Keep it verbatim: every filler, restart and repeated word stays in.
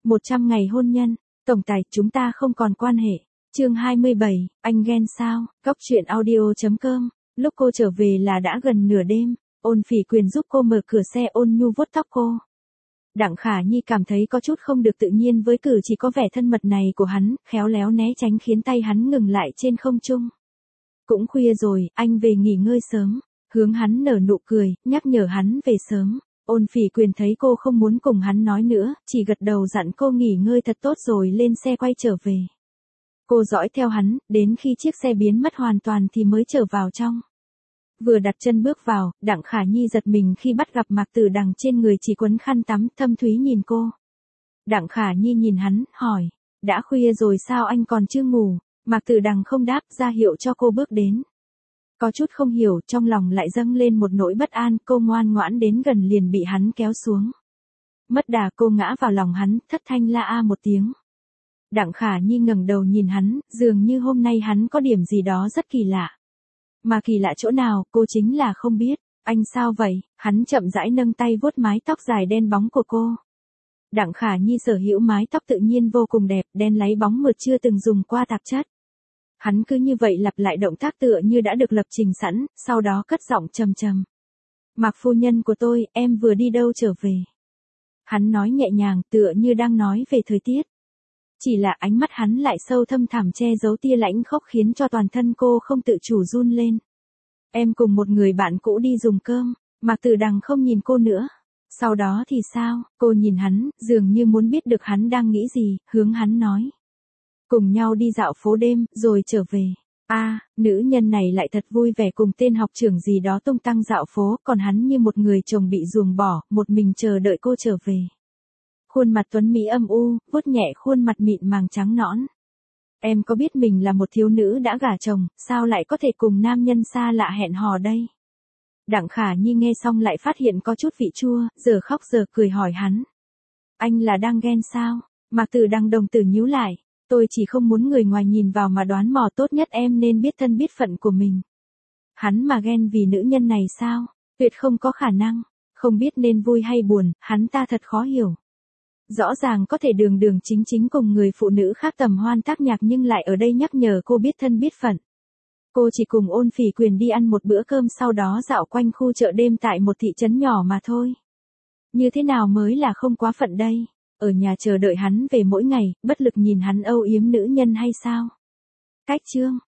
một trăm ngày hôn nhân, tổng tài, chúng ta không còn quan hệ. Chương hai mươi bảy, anh ghen sao? Góc truyện audio chấm com. Lúc cô trở về là đã gần nửa đêm, Ôn Phỉ Quyền giúp cô mở cửa xe, ôn nhu vuốt tóc cô. Đặng Khả Nhi cảm thấy có chút không được tự nhiên với cử chỉ có vẻ thân mật này của hắn, khéo léo né tránh khiến tay hắn ngừng lại trên không trung. Cũng khuya rồi, anh về nghỉ ngơi sớm. Hướng hắn nở nụ cười, nhắc nhở hắn về sớm. Ôn Phỉ Quyền thấy cô không muốn cùng hắn nói nữa, chỉ gật đầu dặn cô nghỉ ngơi thật tốt rồi lên xe quay trở về. Cô dõi theo hắn, đến khi chiếc xe biến mất hoàn toàn thì mới trở vào trong. Vừa đặt chân bước vào, Đặng Khả Nhi giật mình khi bắt gặp Mạc Tử Đằng trên người chỉ quấn khăn tắm, thâm thúy nhìn cô. Đặng Khả Nhi nhìn hắn, hỏi, đã khuya rồi sao anh còn chưa ngủ? Mạc Tử Đằng không đáp, ra hiệu cho cô bước đến. Có chút không hiểu, trong lòng lại dâng lên một nỗi bất an, cô ngoan ngoãn đến gần liền bị hắn kéo xuống. Mất đà cô ngã vào lòng hắn, thất thanh la a một tiếng. Đặng Khả Nhi ngẩng đầu nhìn hắn, dường như hôm nay hắn có điểm gì đó rất kỳ lạ. Mà kỳ lạ chỗ nào, cô chính là không biết. Anh sao vậy? Hắn chậm rãi nâng tay vuốt mái tóc dài đen bóng của cô. Đặng Khả Nhi sở hữu mái tóc tự nhiên vô cùng đẹp, đen láy bóng mượt chưa từng dùng qua tạp chất. Hắn cứ như vậy lặp lại động tác tựa như đã được lập trình sẵn, sau đó cất giọng trầm trầm. Mạc phu nhân của tôi, em vừa đi đâu trở về? Hắn nói nhẹ nhàng, tựa như đang nói về thời tiết. Chỉ là ánh mắt hắn lại sâu thâm thẳm che giấu tia lãnh khốc khiến cho toàn thân cô không tự chủ run lên. Em cùng một người bạn cũ đi dùng cơm, Mạc Tử Đằng không nhìn cô nữa. Sau đó thì sao? Cô nhìn hắn, dường như muốn biết được hắn đang nghĩ gì, hướng hắn nói. Cùng nhau đi dạo phố đêm, rồi trở về. A, à, nữ nhân này lại thật vui vẻ cùng tên học trưởng gì đó tung tăng dạo phố, còn hắn như một người chồng bị ruồng bỏ, một mình chờ đợi cô trở về. Khuôn mặt tuấn mỹ âm u, vuốt nhẹ khuôn mặt mịn màng trắng nõn. Em có biết mình là một thiếu nữ đã gả chồng, sao lại có thể cùng nam nhân xa lạ hẹn hò đây? Đặng Khả Nhi nghe xong lại phát hiện có chút vị chua, giờ khóc giờ cười hỏi hắn. Anh là đang ghen sao? Mạc Tử Đằng đồng tử nhíu lại. Tôi chỉ không muốn người ngoài nhìn vào mà đoán mò, tốt nhất em nên biết thân biết phận của mình. Hắn mà ghen vì nữ nhân này sao? Tuyệt không có khả năng. Không biết nên vui hay buồn, hắn ta thật khó hiểu. Rõ ràng có thể đường đường chính chính cùng người phụ nữ khác tầm hoan tác nhạc nhưng lại ở đây nhắc nhở cô biết thân biết phận. Cô chỉ cùng Ôn Phỉ Quyền đi ăn một bữa cơm sau đó dạo quanh khu chợ đêm tại một thị trấn nhỏ mà thôi. Như thế nào mới là không quá phận đây? Ở nhà chờ đợi hắn về mỗi ngày, bất lực nhìn hắn âu yếm nữ nhân hay sao? Cách chương.